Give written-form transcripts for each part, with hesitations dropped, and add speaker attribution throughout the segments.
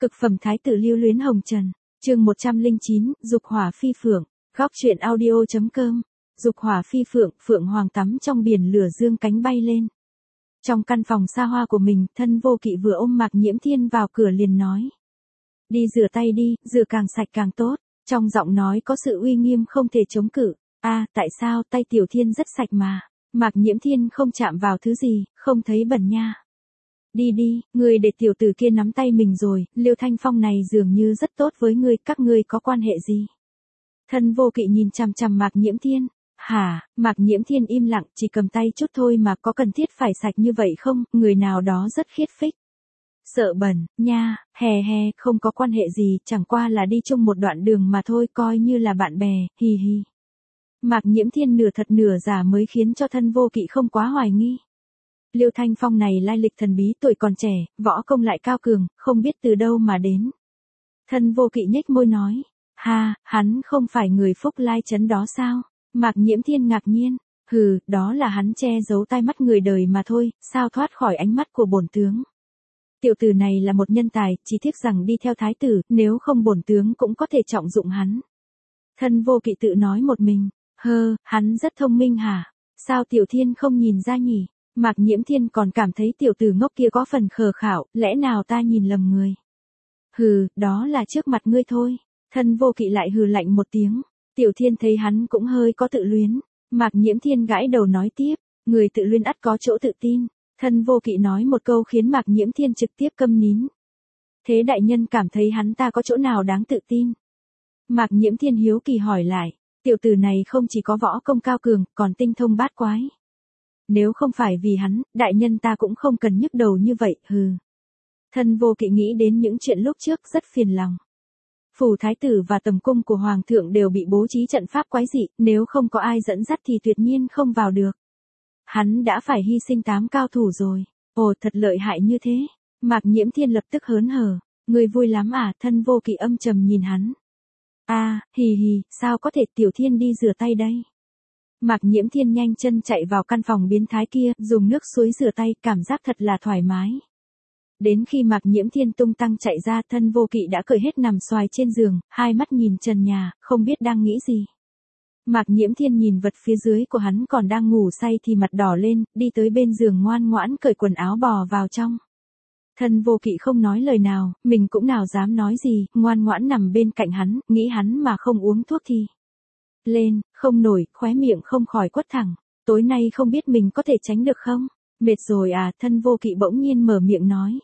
Speaker 1: Cực phẩm thái tử lưu luyến hồng trần. Chương 109, Dục hỏa phi phượng. Góc truyện audio.com. Dục hỏa phi phượng, phượng hoàng tắm trong biển lửa dương cánh bay lên. Trong căn phòng xa hoa của mình, Thân Vô Kỵ vừa ôm Mạc Nhiễm Thiên vào cửa liền nói: "Đi rửa tay đi, rửa càng sạch càng tốt." Trong giọng nói có sự uy nghiêm không thể chống cự. Tại sao, tay Tiểu Thiên rất sạch mà. Mạc Nhiễm Thiên không chạm vào thứ gì, không thấy bẩn nha. Đi đi, ngươi để tiểu tử kia nắm tay mình rồi, Liêu Thanh Phong này dường như rất tốt với ngươi, các ngươi có quan hệ gì? Thân Vô Kỵ nhìn chằm chằm Mạc Nhiễm Thiên. Hả? Mạc Nhiễm Thiên im lặng, chỉ cầm tay chút thôi mà có cần thiết phải sạch như vậy không, người nào đó rất khiết phích. Sợ bẩn, nha, không có quan hệ gì, chẳng qua là đi chung một đoạn đường mà thôi, coi như là bạn bè, hi hi. Mạc Nhiễm Thiên nửa thật nửa giả mới khiến cho Thân Vô Kỵ không quá hoài nghi. Liêu Thanh Phong này lai lịch thần bí, tuổi còn trẻ, võ công lại cao cường, không biết từ đâu mà đến. Thân Vô Kỵ nhếch môi nói: hắn không phải người Phúc Lai trấn đó sao? Mạc Nhiễm Thiên ngạc nhiên: đó là hắn che giấu tai mắt người đời mà thôi, sao thoát khỏi ánh mắt của bổn tướng. Tiểu tử này là một nhân tài, chỉ tiếc rằng đi theo thái tử, nếu không bổn tướng cũng có thể trọng dụng hắn. Thân Vô Kỵ tự nói một mình: hắn rất thông minh hả? Sao Tiểu Thiên không nhìn ra nhỉ? Mạc Nhiễm Thiên còn cảm thấy tiểu tử ngốc kia có phần khờ khảo, lẽ nào ta nhìn lầm người? Đó là trước mặt ngươi thôi. Thân Vô Kỵ lại hừ lạnh một tiếng. Tiểu Thiên thấy hắn cũng hơi có tự luyến. Mạc Nhiễm Thiên gãi đầu nói tiếp: người tự luyến ắt có chỗ tự tin. Thân Vô Kỵ nói một câu khiến Mạc Nhiễm Thiên trực tiếp câm nín. Thế đại nhân cảm thấy hắn ta có chỗ nào đáng tự tin? Mạc Nhiễm Thiên hiếu kỳ hỏi lại. Tiểu tử này không chỉ có võ công cao cường, còn tinh thông bát quái. Nếu không phải vì hắn, đại nhân ta cũng không cần nhức đầu như vậy. Thân Vô Kỵ nghĩ đến những chuyện lúc trước rất phiền lòng. Phủ thái tử và tầm cung của hoàng thượng đều bị bố trí trận pháp quái dị, nếu không có ai dẫn dắt thì tuyệt nhiên không vào được. Hắn đã phải hy sinh 8 cao thủ rồi. Ồ, thật lợi hại như thế. Mạc Nhiễm Thiên lập tức hớn hở. Người vui lắm à? Thân Vô Kỵ âm trầm nhìn hắn. Sao có thể? Tiểu Thiên đi rửa tay đây. Mạc Nhiễm Thiên nhanh chân chạy vào căn phòng biến thái kia, dùng nước suối rửa tay, cảm giác thật là thoải mái. Đến khi Mạc Nhiễm Thiên tung tăng chạy ra, Thân Vô Kỵ đã cởi hết nằm xoài trên giường, hai mắt nhìn trần nhà, không biết đang nghĩ gì. Mạc Nhiễm Thiên nhìn vật phía dưới của hắn còn đang ngủ say thì mặt đỏ lên, đi tới bên giường ngoan ngoãn cởi quần áo bò vào trong. Thân Vô Kỵ không nói lời nào, mình cũng nào dám nói gì, ngoan ngoãn nằm bên cạnh hắn, nghĩ hắn mà không uống thuốc thì lên, không nổi, khóe miệng không khỏi quất thẳng. Tối nay không biết mình có thể tránh được không? Mệt rồi à? Thân Vô Kỵ bỗng nhiên mở miệng nói.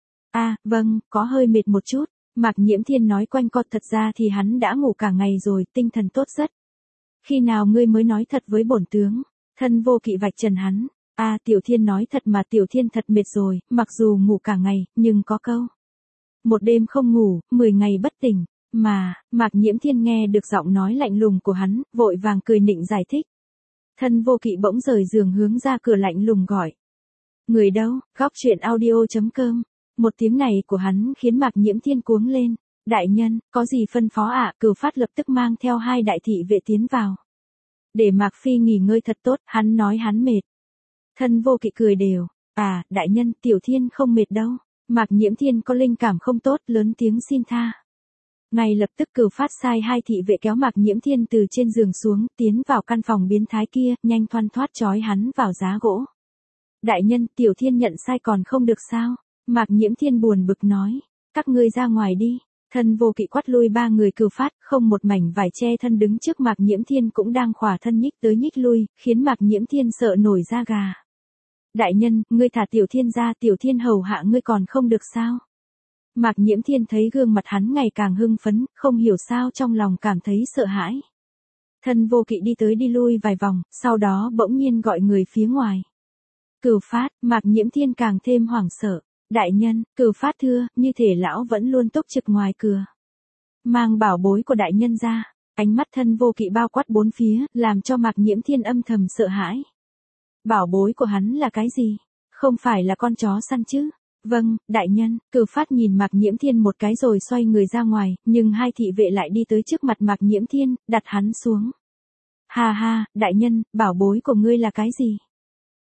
Speaker 1: Vâng, có hơi mệt một chút. Mạc Nhiễm Thiên nói quanh co, thật ra thì hắn đã ngủ cả ngày rồi, tinh thần tốt rất. Khi nào ngươi mới nói thật với bổn tướng? Thân Vô Kỵ vạch trần hắn. Tiểu Thiên nói thật mà, Tiểu Thiên thật mệt rồi, mặc dù ngủ cả ngày, nhưng có câu: một đêm không ngủ, 10 ngày bất tỉnh. Mạc Nhiễm Thiên nghe được giọng nói lạnh lùng của hắn, vội vàng cười nịnh giải thích. Thân Vô Kỵ bỗng rời giường hướng ra cửa lạnh lùng gọi. Người đâu? Góc truyện audio.com. Một tiếng này của hắn khiến Mạc Nhiễm Thiên cuống lên. Đại nhân, có gì phân phó ạ? Cửu Phát lập tức mang theo 2 đại thị vệ tiến vào. Để Mạc Phi nghỉ ngơi thật tốt, hắn nói hắn mệt. Thân Vô Kỵ cười đều. Đại nhân, Tiểu Thiên không mệt đâu. Mạc Nhiễm Thiên có linh cảm không tốt, lớn tiếng xin tha. Ngay lập tức Cửu Phát sai 2 thị vệ kéo Mạc Nhiễm Thiên từ trên giường xuống, tiến vào căn phòng biến thái kia, nhanh thoăn thoắt trói hắn vào giá gỗ. Đại nhân, Tiểu Thiên nhận sai còn không được sao? Mạc Nhiễm Thiên buồn bực nói. Các ngươi ra ngoài đi. Thân Vô Kỵ quát lui 3 người Cửu Phát, không một mảnh vải che thân đứng trước Mạc Nhiễm Thiên cũng đang khỏa thân nhích tới nhích lui, khiến Mạc Nhiễm Thiên sợ nổi da gà. Đại nhân, ngươi thả Tiểu Thiên ra, Tiểu Thiên hầu hạ ngươi còn không được sao? Mạc Nhiễm Thiên thấy gương mặt hắn ngày càng hưng phấn, không hiểu sao trong lòng cảm thấy sợ hãi. Thân Vô Kỵ đi tới đi lui vài vòng, sau đó bỗng nhiên gọi người phía ngoài. Cửu Phát. Mạc Nhiễm Thiên càng thêm hoảng sợ. Đại nhân, Cửu Phát thưa, như thể lão vẫn luôn túc trực ngoài cửa. Mang bảo bối của đại nhân ra. Ánh mắt Thân Vô Kỵ bao quát bốn phía, làm cho Mạc Nhiễm Thiên âm thầm sợ hãi. Bảo bối của hắn là cái gì? Không phải là con chó săn chứ? Vâng, đại nhân. Cửu Phát nhìn Mạc Nhiễm Thiên một cái rồi xoay người ra ngoài, nhưng 2 thị vệ lại đi tới trước mặt Mạc Nhiễm Thiên, đặt hắn xuống. Đại nhân, bảo bối của ngươi là cái gì?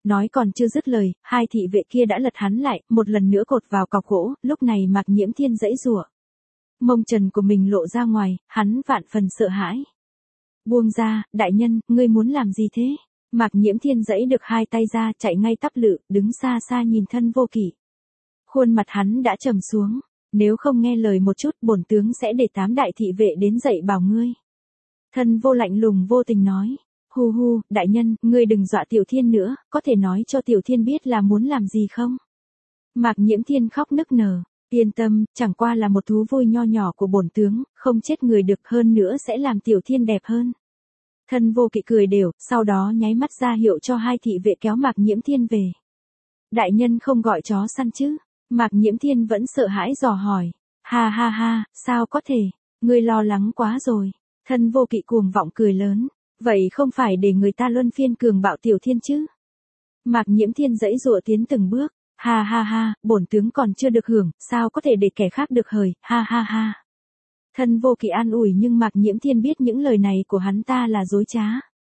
Speaker 1: Nói còn chưa dứt lời, hai thị vệ kia đã lật hắn lại, một lần nữa cột vào cọc gỗ, lúc này Mạc Nhiễm Thiên giãy giụa. Mông trần của mình lộ ra ngoài, hắn vạn phần sợ hãi. Buông ra, đại nhân, ngươi muốn làm gì thế? Mạc Nhiễm Thiên giãy được hai tay ra, chạy ngay tắp lự, đứng xa xa nhìn Thân Vô Kỵ. Khuôn mặt hắn đã trầm xuống, nếu không nghe lời một chút, bổn tướng sẽ để 8 đại thị vệ đến dạy bảo ngươi. Thân Vô lạnh lùng vô tình nói, hu hu, đại nhân, ngươi đừng dọa Tiểu Thiên nữa, có thể nói cho Tiểu Thiên biết là muốn làm gì không? Mạc Nhiễm Thiên khóc nức nở, yên tâm, chẳng qua là một thú vui nho nhỏ của bổn tướng, không chết người được, hơn nữa sẽ làm Tiểu Thiên đẹp hơn. Thân Vô Kỵ cười đều, sau đó nháy mắt ra hiệu cho hai thị vệ kéo Mạc Nhiễm Thiên về. Đại nhân không gọi chó săn chứ? Mạc Nhiễm Thiên vẫn sợ hãi dò hỏi. Ha ha ha, sao có thể, ngươi lo lắng quá rồi. Thân Vô Kỵ cuồng vọng cười lớn, vậy không phải để người ta luân phiên cường bạo Tiểu Thiên chứ? Mạc Nhiễm Thiên giãy giụa tiến từng bước, ha ha ha, bổn tướng còn chưa được hưởng, sao có thể để kẻ khác được hời, ha ha ha. Thân Vô Kỵ an ủi nhưng Mạc Nhiễm Thiên biết những lời này của hắn ta là dối trá.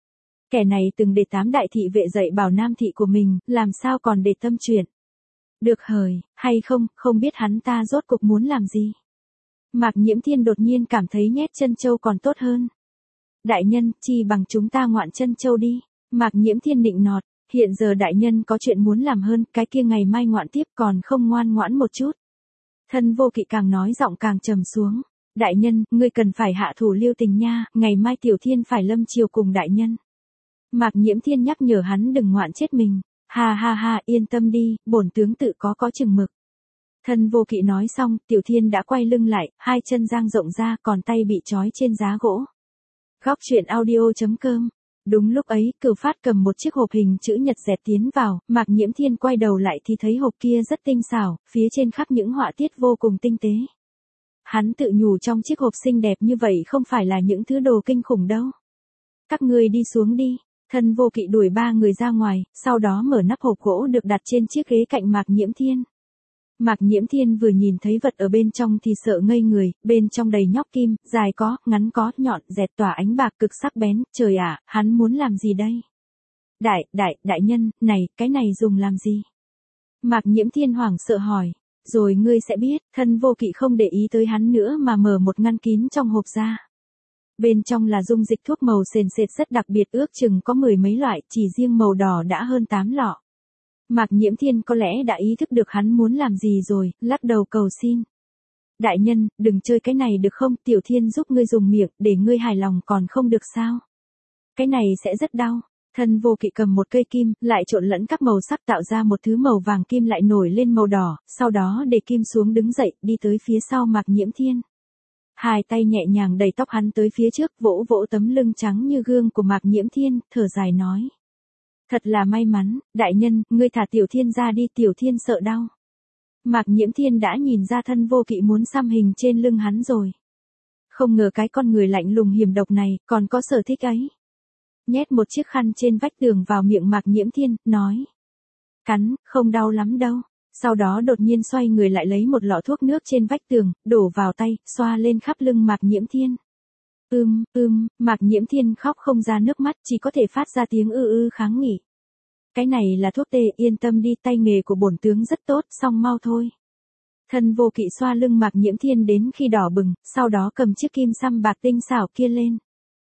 Speaker 1: Kẻ này từng để 8 đại thị vệ dạy bảo nam thị của mình, làm sao còn để tâm chuyện. Được hời, hay không, không biết hắn ta rốt cục muốn làm gì. Mạc Nhiễm Thiên đột nhiên cảm thấy nhét chân châu còn tốt hơn. Đại nhân, chi bằng chúng ta ngoạn chân châu đi. Mạc Nhiễm Thiên nịnh nọt, hiện giờ đại nhân có chuyện muốn làm hơn, cái kia ngày mai ngoạn tiếp còn không ngoan ngoãn một chút. Thân Vô Kỵ càng nói giọng càng trầm xuống. Đại nhân, ngươi cần phải hạ thủ lưu tình nha, ngày mai Tiểu Thiên phải lâm chiều cùng đại nhân. Mạc Nhiễm Thiên nhắc nhở hắn đừng ngoạn chết mình. Ha ha ha, yên tâm đi, bổn tướng tự có chừng mực. Thân Vô Kỵ nói xong, Tiểu Thiên đã quay lưng lại, hai chân dang rộng ra, còn tay bị trói trên giá gỗ. Góc truyện audio.com. Đúng lúc ấy, Cửu Phát cầm một chiếc hộp hình chữ nhật dẹt tiến vào, Mạc Nhiễm Thiên quay đầu lại thì thấy hộp kia rất tinh xảo, phía trên khắc những họa tiết vô cùng tinh tế. Hắn tự nhủ trong chiếc hộp xinh đẹp như vậy không phải là những thứ đồ kinh khủng đâu. Các ngươi đi xuống đi. Thân Vô Kỵ đuổi 3 người ra ngoài, sau đó mở nắp hộp gỗ được đặt trên chiếc ghế cạnh Mạc Nhiễm Thiên. Mạc Nhiễm Thiên vừa nhìn thấy vật ở bên trong thì sợ ngây người, bên trong đầy nhóc kim, dài có, ngắn có, nhọn, dẹt tỏa ánh bạc cực sắc bén, trời ạ, hắn muốn làm gì đây? Đại nhân, này, cái này dùng làm gì? Mạc Nhiễm Thiên hoảng sợ hỏi, rồi ngươi sẽ biết. Thân Vô Kỵ không để ý tới hắn nữa mà mở một ngăn kín trong hộp ra. Bên trong là dung dịch thuốc màu sền sệt rất đặc biệt, ước chừng có 10 mấy loại, chỉ riêng màu đỏ đã hơn 8 lọ. Mạc Nhiễm Thiên có lẽ đã ý thức được hắn muốn làm gì rồi, lắc đầu cầu xin. Đại nhân, đừng chơi cái này được không, Tiểu Thiên giúp ngươi dùng miệng, để ngươi hài lòng còn không được sao? Cái này sẽ rất đau. Thân Vô Kỵ cầm một cây kim, lại trộn lẫn các màu sắc tạo ra một thứ màu vàng kim lại nổi lên màu đỏ, sau đó để kim xuống đứng dậy, đi tới phía sau Mạc Nhiễm Thiên. Hai tay nhẹ nhàng đẩy tóc hắn tới phía trước, vỗ vỗ tấm lưng trắng như gương của Mạc Nhiễm Thiên, thở dài nói. Thật là may mắn, đại nhân, ngươi thả Tiểu Thiên ra đi, Tiểu Thiên sợ đau. Mạc Nhiễm Thiên đã nhìn ra Thân Vô Kỵ muốn xăm hình trên lưng hắn rồi. Không ngờ cái con người lạnh lùng hiểm độc này, còn có sở thích ấy. Nhét một chiếc khăn trên vách tường vào miệng Mạc Nhiễm Thiên, nói. Cắn, không đau lắm đâu. Sau đó đột nhiên xoay người lại lấy một lọ thuốc nước trên vách tường, đổ vào tay, xoa lên khắp lưng Mạc Nhiễm Thiên. Mạc Nhiễm Thiên khóc không ra nước mắt, chỉ có thể phát ra tiếng ư kháng nghị. Cái này là thuốc tê, yên tâm đi, tay nghề của bổn tướng rất tốt, xong mau thôi. Thân Vô Kỵ xoa lưng Mạc Nhiễm Thiên đến khi đỏ bừng, sau đó cầm chiếc kim xăm bạc tinh xảo kia lên.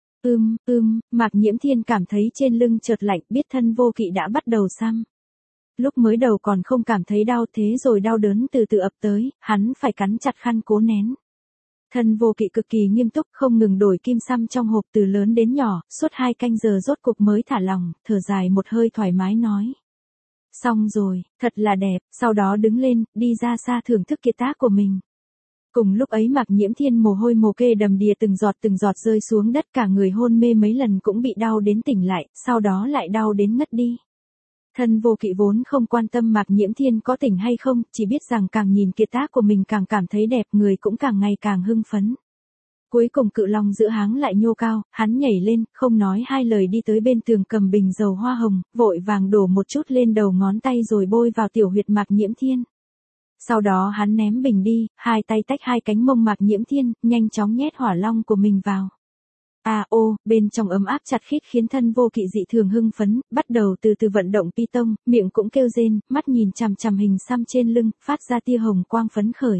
Speaker 1: Mạc Nhiễm Thiên cảm thấy trên lưng chợt lạnh, biết Thân Vô Kỵ đã bắt đầu xăm. Lúc mới đầu còn không cảm thấy đau, thế rồi đau đớn từ từ ập tới, hắn phải cắn chặt khăn cố nén. Thân Vô Kỵ cực kỳ nghiêm túc, không ngừng đổi kim xăm trong hộp từ lớn đến nhỏ, suốt 2 canh giờ rốt cục mới thả lòng, thở dài một hơi thoải mái nói. Xong rồi, thật là đẹp, sau đó đứng lên, đi ra xa thưởng thức kiệt tác của mình. Cùng lúc ấy Mạc Nhiễm Thiên mồ hôi mồ kê đầm đìa từng giọt rơi xuống đất, cả người hôn mê mấy lần cũng bị đau đến tỉnh lại, sau đó lại đau đến ngất đi. Thân Vô Kỵ vốn không quan tâm Mạc Nhiễm Thiên có tỉnh hay không, chỉ biết rằng càng nhìn kiệt tác của mình càng cảm thấy đẹp, người cũng càng ngày càng hưng phấn. Cuối cùng cự long giữa háng lại nhô cao, hắn nhảy lên, không nói hai lời đi tới bên tường cầm bình dầu hoa hồng, vội vàng đổ một chút lên đầu ngón tay rồi bôi vào tiểu huyệt Mạc Nhiễm Thiên. Sau đó hắn ném bình đi, hai tay tách hai cánh mông Mạc Nhiễm Thiên, nhanh chóng nhét hỏa long của mình vào. Bên trong ấm áp chặt khít khiến thân Vô Kỵ dị thường hưng phấn, bắt đầu từ từ vận động Python, miệng cũng kêu rên, mắt nhìn chằm chằm hình xăm trên lưng, phát ra tia hồng quang phấn khởi.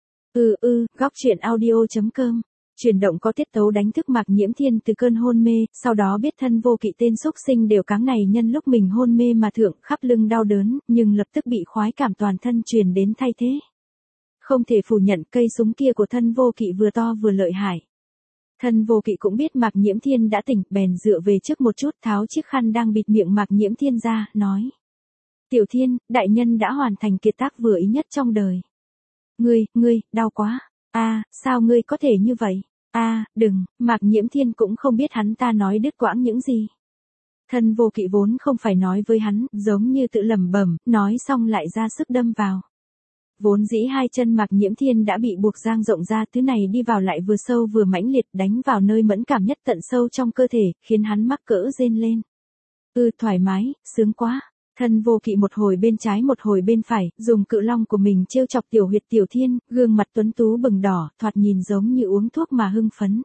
Speaker 1: Góc truyện audio.com. Chuyển động có tiết tấu đánh thức Mạc Nhiễm Thiên từ cơn hôn mê, sau đó biết thân Vô Kỵ tên xúc sinh đều cáng này nhân lúc mình hôn mê mà thượng khắp lưng đau đớn, nhưng lập tức bị khoái cảm toàn thân truyền đến thay thế. Không thể phủ nhận cây súng kia của thân Vô Kỵ vừa to vừa lợi hại. Thân Vô Kỵ cũng biết Mạc Nhiễm Thiên đã tỉnh, bèn dựa về trước một chút tháo chiếc khăn đang bịt miệng Mạc Nhiễm Thiên ra, nói. Tiểu Thiên, đại nhân đã hoàn thành kiệt tác vừa ý nhất trong đời. Ngươi, đau quá. Sao ngươi có thể như vậy? Đừng, Mạc Nhiễm Thiên cũng không biết hắn ta nói đứt quãng những gì. Thân Vô Kỵ vốn không phải nói với hắn, giống như tự lẩm bẩm, nói xong lại ra sức đâm vào. Vốn dĩ hai chân Mạc Nhiễm Thiên đã bị buộc dang rộng ra, thứ này đi vào lại vừa sâu vừa mãnh liệt, đánh vào nơi mẫn cảm nhất tận sâu trong cơ thể, khiến hắn mắc cỡ rên lên. Thoải mái, sướng quá. Thân Vô Kỵ một hồi bên trái một hồi bên phải, dùng cự long của mình trêu chọc tiểu huyệt Tiểu Thiên, gương mặt tuấn tú bừng đỏ, thoạt nhìn giống như uống thuốc mà hưng phấn.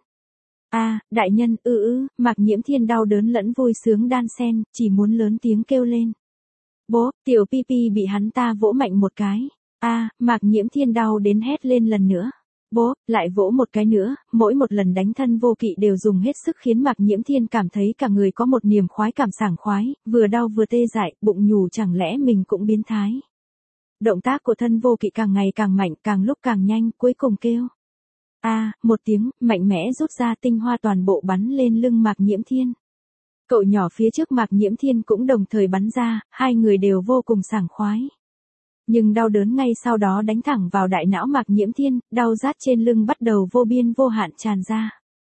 Speaker 1: Đại nhân, Mạc Nhiễm Thiên đau đớn lẫn vui sướng đan xen, chỉ muốn lớn tiếng kêu lên. Bố, tiểu Pi bị hắn ta vỗ mạnh một cái. Mạc Nhiễm Thiên đau đến hét lên lần nữa. Bố, lại vỗ một cái nữa, mỗi một lần đánh thân Vô Kỵ đều dùng hết sức khiến Mạc Nhiễm Thiên cảm thấy cả người có một niềm khoái cảm sảng khoái, vừa đau vừa tê dại, bụng nhủ chẳng lẽ mình cũng biến thái. Động tác của thân Vô Kỵ càng ngày càng mạnh, càng lúc càng nhanh, cuối cùng kêu. Một tiếng, mạnh mẽ rút ra tinh hoa toàn bộ bắn lên lưng Mạc Nhiễm Thiên. Cậu nhỏ phía trước Mạc Nhiễm Thiên cũng đồng thời bắn ra, hai người đều vô cùng sảng khoái. Nhưng đau đớn ngay sau đó đánh thẳng vào đại não Mạc Nhiễm Thiên, đau rát trên lưng bắt đầu vô biên vô hạn tràn ra.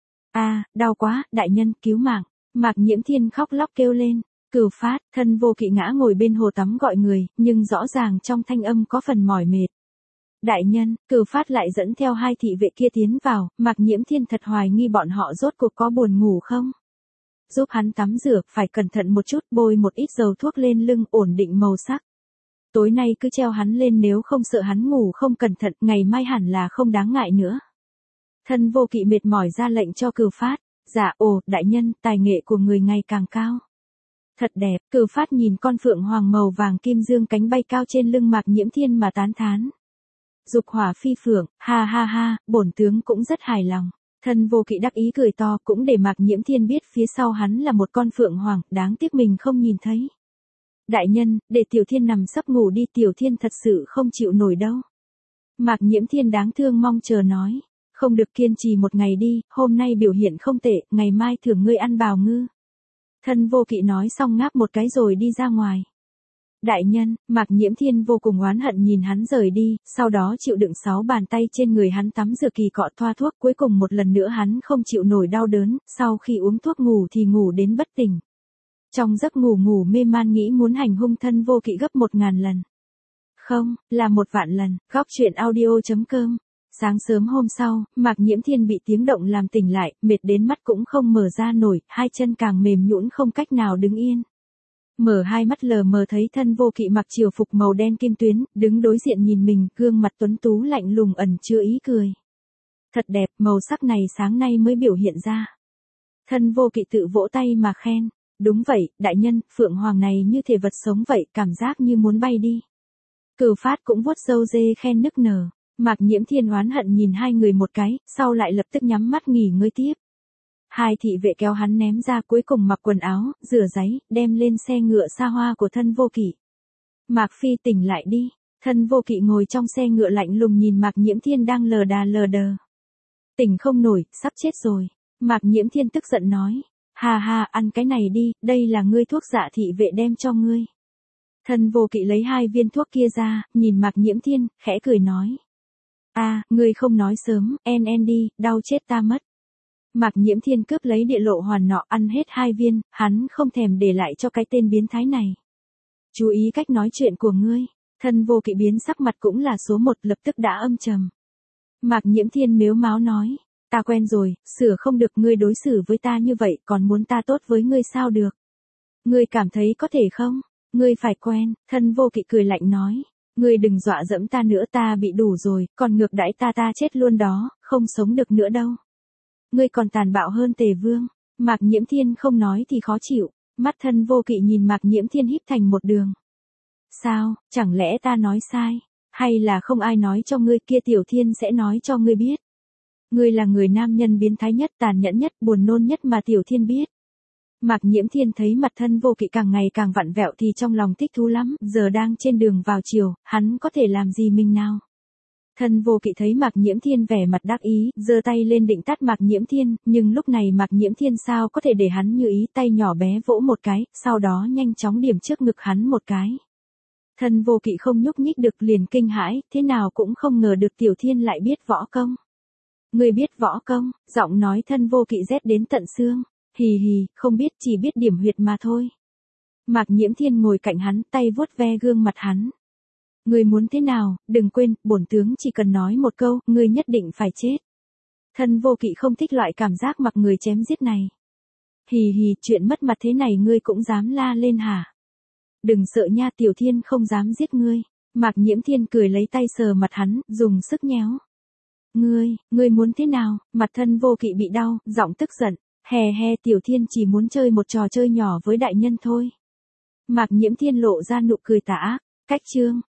Speaker 1: Đau quá, đại nhân, cứu mạng. Mạc Nhiễm Thiên khóc lóc kêu lên. Cửu Phát, thân Vô Kỵ ngã ngồi bên hồ tắm gọi người, nhưng rõ ràng trong thanh âm có phần mỏi mệt. Đại nhân, Cửu Phát lại dẫn theo hai thị vệ kia tiến vào, Mạc Nhiễm Thiên thật hoài nghi bọn họ rốt cuộc có buồn ngủ không? Giúp hắn tắm rửa, phải cẩn thận một chút, bôi một ít dầu thuốc lên lưng, ổn định màu sắc. Tối nay cứ treo hắn lên, nếu không sợ hắn ngủ không cẩn thận, ngày mai hẳn là không đáng ngại nữa. Thân Vô Kỵ mệt mỏi ra lệnh cho Cửu Phát. Dạ, đại nhân, tài nghệ của người ngày càng cao. Thật đẹp. Cửu Phát nhìn con phượng hoàng màu vàng kim dương cánh bay cao trên lưng Mạc Nhiễm Thiên mà tán thán. Dục hỏa phi phượng, ha, bổn tướng cũng rất hài lòng. Thân Vô Kỵ đắc ý cười to, cũng để Mạc Nhiễm Thiên biết phía sau hắn là một con phượng hoàng, đáng tiếc mình không nhìn thấy. Đại nhân, để Tiểu Thiên nằm sấp ngủ đi, Tiểu Thiên thật sự không chịu nổi đâu. Mạc Nhiễm Thiên đáng thương mong chờ nói. Không được, kiên trì một ngày đi, hôm nay biểu hiện không tệ, ngày mai thưởng ngươi ăn bào ngư. Thân Vô Kỵ nói xong ngáp một cái rồi đi ra ngoài. Đại nhân, Mạc Nhiễm Thiên vô cùng oán hận nhìn hắn rời đi, sau đó chịu đựng 6 bàn tay trên người hắn tắm rửa kỳ cọ thoa thuốc, cuối cùng một lần nữa hắn không chịu nổi đau đớn, sau khi uống thuốc ngủ thì ngủ đến bất tỉnh. Trong giấc ngủ mê man nghĩ muốn hành hung thân Vô Kỵ gấp 1000 lần. Không, là 1.000.000 lần. Góc truyện audio.com. Sáng sớm hôm sau, Mạc Nhiễm Thiên bị tiếng động làm tỉnh lại, mệt đến mắt cũng không mở ra nổi, hai chân càng mềm nhũn không cách nào đứng yên. Mở hai mắt lờ mờ thấy thân Vô Kỵ mặc triều phục màu đen kim tuyến, đứng đối diện nhìn mình, gương mặt tuấn tú lạnh lùng ẩn chứa ý cười. Thật đẹp, màu sắc này sáng nay mới biểu hiện ra. Thân Vô Kỵ tự vỗ tay mà khen. Đúng vậy, đại nhân, phượng hoàng này như thể vật sống vậy, cảm giác như muốn bay đi. Cửu Phát cũng vuốt râu dê khen nức nở. Mạc Nhiễm Thiên oán hận nhìn hai người một cái, sau lại lập tức nhắm mắt nghỉ ngơi tiếp. Hai thị vệ kéo hắn ném ra, cuối cùng mặc quần áo, rửa giấy, đem lên xe ngựa xa hoa của thân Vô Kỵ. Mạc Phi tỉnh lại đi. Thân Vô Kỵ ngồi trong xe ngựa lạnh lùng nhìn Mạc Nhiễm Thiên đang lờ đờ. Tỉnh không nổi, sắp chết rồi. Mạc Nhiễm Thiên tức giận nói. Ha, ăn cái này đi, đây là ngươi thuốc dạ thị vệ đem cho ngươi. Thân Vô Kỵ lấy 2 viên thuốc kia ra, nhìn Mạc Nhiễm Thiên, khẽ cười nói. Ngươi không nói sớm, en đi, đau chết ta mất. Mạc Nhiễm Thiên cướp lấy địa lộ hoàn nọ, ăn hết 2 viên, hắn không thèm để lại cho cái tên biến thái này. Chú ý cách nói chuyện của ngươi. Thân Vô Kỵ biến sắc mặt cũng là số 1, lập tức đã âm trầm. Mạc Nhiễm Thiên mếu máo nói. Ta quen rồi, sửa không được, ngươi đối xử với ta như vậy, còn muốn ta tốt với ngươi sao được. Ngươi cảm thấy có thể không? Ngươi phải quen. Thân Vô Kỵ cười lạnh nói. Ngươi đừng dọa dẫm ta nữa, ta bị đủ rồi, còn ngược đãi ta chết luôn đó, không sống được nữa đâu. Ngươi còn tàn bạo hơn Tề Vương. Mạc Nhiễm Thiên không nói thì khó chịu, mắt Thân Vô Kỵ nhìn Mạc Nhiễm Thiên híp thành một đường. Sao, chẳng lẽ ta nói sai? Hay là không ai nói cho ngươi, kia Tiểu Thiên sẽ nói cho ngươi biết. Ngươi là người nam nhân biến thái nhất, tàn nhẫn nhất, buồn nôn nhất mà Tiểu Thiên biết. Mạc Nhiễm Thiên thấy mặt Thân Vô Kỵ càng ngày càng vặn vẹo thì trong lòng thích thú lắm, giờ đang trên đường vào chiều, hắn có thể làm gì mình nào? Thân Vô Kỵ thấy Mạc Nhiễm Thiên vẻ mặt đắc ý, giơ tay lên định tát Mạc Nhiễm Thiên, nhưng lúc này Mạc Nhiễm Thiên sao có thể để hắn như ý, tay nhỏ bé vỗ một cái, sau đó nhanh chóng điểm trước ngực hắn một cái. Thân Vô Kỵ không nhúc nhích được, liền kinh hãi, thế nào cũng không ngờ được Tiểu Thiên lại biết võ công. Ngươi biết võ công? Giọng nói Thân Vô Kỵ rét đến tận xương. Hì hì, không biết, chỉ biết điểm huyệt mà thôi. Mạc Nhiễm Thiên ngồi cạnh hắn, tay vuốt ve gương mặt hắn. Ngươi muốn thế nào, đừng quên, bổn tướng chỉ cần nói một câu, ngươi nhất định phải chết. Thân Vô Kỵ không thích loại cảm giác mặc người chém giết này. Hì hì, chuyện mất mặt thế này ngươi cũng dám la lên hả? Đừng sợ nha, Tiểu Thiên không dám giết ngươi. Mạc Nhiễm Thiên cười lấy tay sờ mặt hắn, dùng sức nhéo. Ngươi muốn thế nào? Mặt Thân Vô Kỵ bị đau, giọng tức giận. Hè hè, Tiểu Thiên chỉ muốn chơi một trò chơi nhỏ với đại nhân thôi. Mạc Nhiễm Thiên lộ ra nụ cười tà ác. Cách chương